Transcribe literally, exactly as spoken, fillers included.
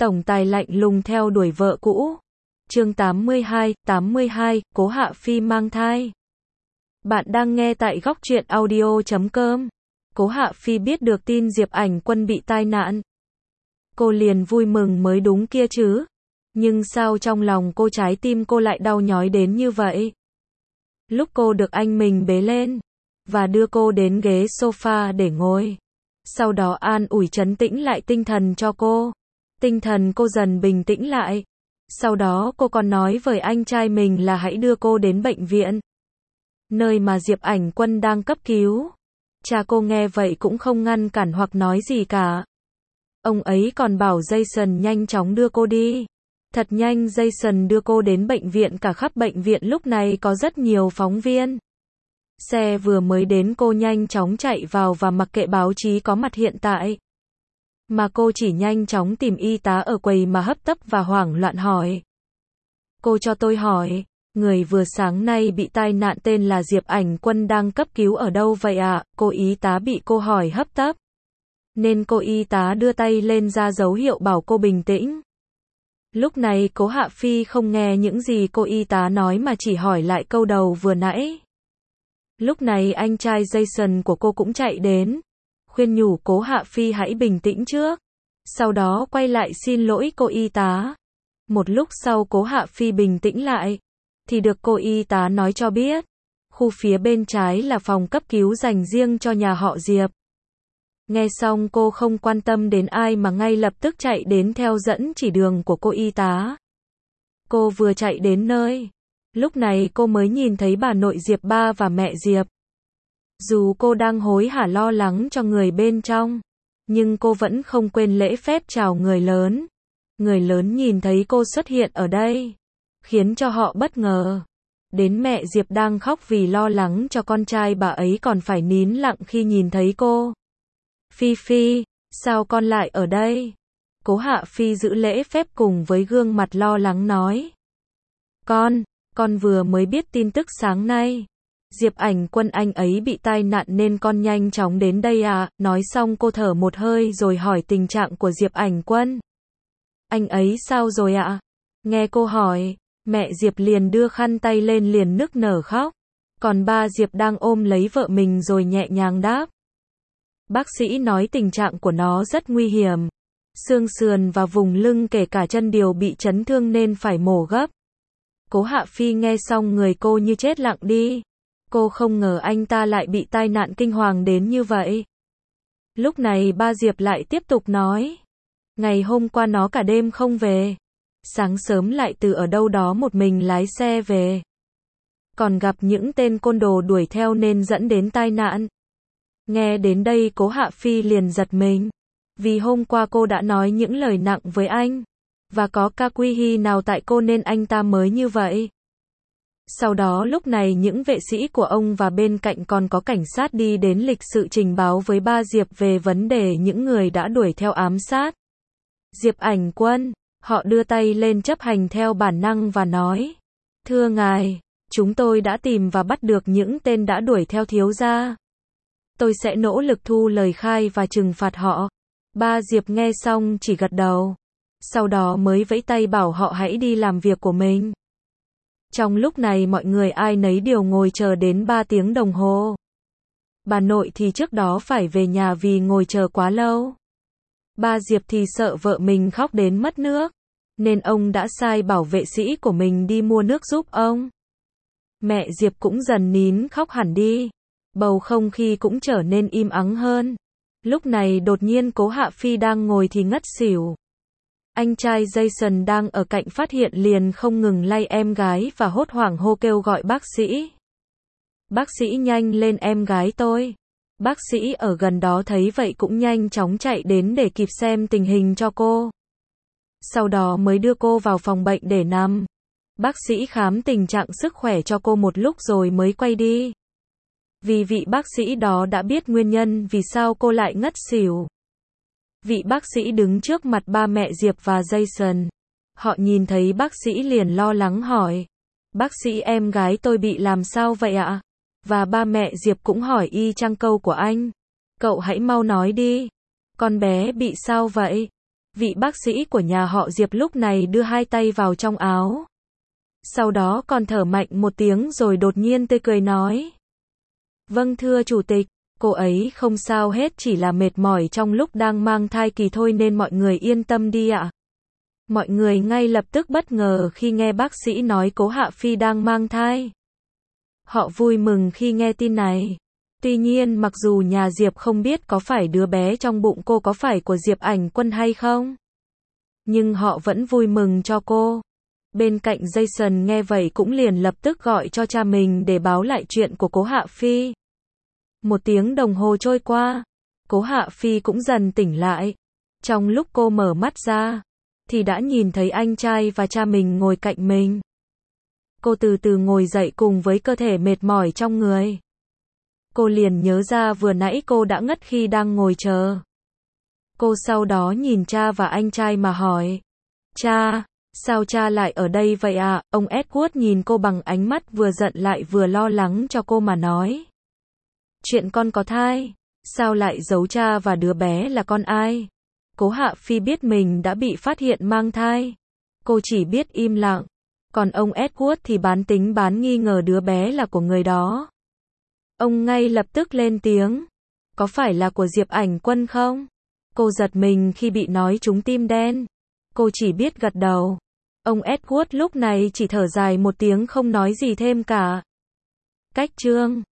Tổng tài lạnh lùng theo đuổi vợ cũ. Chương tám mươi hai, tám mươi hai, Cố Hạ Phi mang thai. Bạn đang nghe tại góc truyện audio chấm com. Cố Hạ Phi biết được tin Diệp Ảnh Quân bị tai nạn. Cô liền vui mừng mới đúng kia chứ. Nhưng sao trong lòng cô, trái tim cô lại đau nhói đến như vậy? Lúc cô được anh mình bế lên và đưa cô đến ghế sofa để ngồi, sau đó an ủi trấn tĩnh lại tinh thần cho cô. Tinh thần cô dần bình tĩnh lại. Sau đó cô còn nói với anh trai mình là hãy đưa cô đến bệnh viện, nơi mà Diệp Ảnh Quân đang cấp cứu. Cha cô nghe vậy cũng không ngăn cản hoặc nói gì cả. Ông ấy còn bảo Jason nhanh chóng đưa cô đi. Thật nhanh, Jason đưa cô đến bệnh viện. Cả khắp bệnh viện lúc này có rất nhiều phóng viên. Xe vừa mới đến cô nhanh chóng chạy vào và mặc kệ báo chí có mặt hiện tại, mà cô chỉ nhanh chóng tìm y tá ở quầy mà hấp tấp và hoảng loạn hỏi. Cô cho tôi hỏi, người vừa sáng nay bị tai nạn tên là Diệp Ảnh Quân đang cấp cứu ở đâu vậy ạ? Cô y tá bị cô hỏi hấp tấp, nên cô y tá đưa tay lên ra dấu hiệu bảo cô bình tĩnh. Lúc này Cố Hạ Phi không nghe những gì cô y tá nói mà chỉ hỏi lại câu đầu vừa nãy. Lúc này anh trai Jason của cô cũng chạy đến, khuyên nhủ Cố Hạ Phi hãy bình tĩnh trước. Sau đó quay lại xin lỗi cô y tá. Một lúc sau Cố Hạ Phi bình tĩnh lại, thì được cô y tá nói cho biết, khu phía bên trái là phòng cấp cứu dành riêng cho nhà họ Diệp. Nghe xong cô không quan tâm đến ai mà ngay lập tức chạy đến theo dẫn chỉ đường của cô y tá. Cô vừa chạy đến nơi, lúc này cô mới nhìn thấy bà nội Diệp ba và mẹ Diệp. Dù cô đang hối hả lo lắng cho người bên trong, nhưng cô vẫn không quên lễ phép chào người lớn. Người lớn nhìn thấy cô xuất hiện ở đây, khiến cho họ bất ngờ. Đến mẹ Diệp đang khóc vì lo lắng cho con trai bà ấy còn phải nín lặng khi nhìn thấy cô. Phi Phi, sao con lại ở đây? Cố Hạ Phi giữ lễ phép cùng với gương mặt lo lắng nói. Con, con vừa mới biết tin tức sáng nay. Diệp Ảnh Quân anh ấy bị tai nạn nên con nhanh chóng đến đây à? Nói xong cô thở một hơi rồi hỏi tình trạng của Diệp Ảnh Quân. Anh ấy sao rồi ạ? Nghe cô hỏi, mẹ Diệp liền đưa khăn tay lên liền nức nở khóc. Còn ba Diệp đang ôm lấy vợ mình rồi nhẹ nhàng đáp. Bác sĩ nói tình trạng của nó rất nguy hiểm. Xương sườn và vùng lưng kể cả chân đều bị chấn thương nên phải mổ gấp. Cố Hạ Phi nghe xong người cô như chết lặng đi. Cô không ngờ anh ta lại bị tai nạn kinh hoàng đến như vậy. Lúc này ba Diệp lại tiếp tục nói. Ngày hôm qua nó cả đêm không về. Sáng sớm lại từ ở đâu đó một mình lái xe về. Còn gặp những tên côn đồ đuổi theo nên dẫn đến tai nạn. Nghe đến đây Cố Hạ Phi liền giật mình. Vì hôm qua cô đã nói những lời nặng với anh. Và có ca quy hy nào tại cô nên anh ta mới như vậy. Sau đó lúc này những vệ sĩ của ông và bên cạnh còn có cảnh sát đi đến lịch sự trình báo với ba Diệp về vấn đề những người đã đuổi theo ám sát Diệp Ảnh Quân. Họ đưa tay lên chấp hành theo bản năng và nói. Thưa ngài, chúng tôi đã tìm và bắt được những tên đã đuổi theo thiếu gia. Tôi sẽ nỗ lực thu lời khai và trừng phạt họ. Ba Diệp nghe xong chỉ gật đầu. Sau đó mới vẫy tay bảo họ hãy đi làm việc của mình. Trong lúc này mọi người ai nấy đều ngồi chờ đến ba tiếng đồng hồ. Bà nội thì trước đó phải về nhà vì ngồi chờ quá lâu. Ba Diệp thì sợ vợ mình khóc đến mất nước, nên ông đã sai bảo vệ sĩ của mình đi mua nước giúp ông. Mẹ Diệp cũng dần nín khóc hẳn đi. Bầu không khí cũng trở nên im ắng hơn. Lúc này đột nhiên Cố Hạ Phi đang ngồi thì ngất xỉu. Anh trai Jason đang ở cạnh phát hiện liền không ngừng lay em gái và hốt hoảng hô kêu gọi bác sĩ. Bác sĩ nhanh lên em gái tôi. Bác sĩ ở gần đó thấy vậy cũng nhanh chóng chạy đến để kịp xem tình hình cho cô. Sau đó mới đưa cô vào phòng bệnh để nằm. Bác sĩ khám tình trạng sức khỏe cho cô một lúc rồi mới quay đi. Vì vị bác sĩ đó đã biết nguyên nhân vì sao cô lại ngất xỉu. Vị bác sĩ đứng trước mặt ba mẹ Diệp và Jason. Họ nhìn thấy bác sĩ liền lo lắng hỏi. Bác sĩ em gái tôi bị làm sao vậy ạ? Và ba mẹ Diệp cũng hỏi y chang câu của anh. Cậu hãy mau nói đi. Con bé bị sao vậy? Vị bác sĩ của nhà họ Diệp lúc này đưa hai tay vào trong áo. Sau đó còn thở mạnh một tiếng rồi đột nhiên tươi cười nói. Vâng thưa chủ tịch, cô ấy không sao hết, chỉ là mệt mỏi trong lúc đang mang thai kỳ thôi nên mọi người yên tâm đi ạ. Mọi người ngay lập tức bất ngờ khi nghe bác sĩ nói Cố Hạ Phi đang mang thai. Họ vui mừng khi nghe tin này. Tuy nhiên mặc dù nhà Diệp không biết có phải đứa bé trong bụng cô có phải của Diệp Ảnh Quân hay không, nhưng họ vẫn vui mừng cho cô. Bên cạnh Jason nghe vậy cũng liền lập tức gọi cho cha mình để báo lại chuyện của Cố Hạ Phi. Một tiếng đồng hồ trôi qua, Cố Hạ Phi cũng dần tỉnh lại. Trong lúc cô mở mắt ra, thì đã nhìn thấy anh trai và cha mình ngồi cạnh mình. Cô từ từ ngồi dậy cùng với cơ thể mệt mỏi trong người. Cô liền nhớ ra vừa nãy cô đã ngất khi đang ngồi chờ. Cô sau đó nhìn cha và anh trai mà hỏi. Cha, sao cha lại ở đây vậy ạ? Ông Edward nhìn cô bằng ánh mắt vừa giận lại vừa lo lắng cho cô mà nói. Chuyện con có thai, sao lại giấu cha và đứa bé là con ai? Cố Hạ Phi biết mình đã bị phát hiện mang thai. Cô chỉ biết im lặng. Còn ông Edward thì bán tính bán nghi ngờ đứa bé là của người đó. Ông ngay lập tức lên tiếng. Có phải là của Diệp Ảnh Quân không? Cô giật mình khi bị nói trúng tim đen. Cô chỉ biết gật đầu. Ông Edward lúc này chỉ thở dài một tiếng không nói gì thêm cả. Cách chương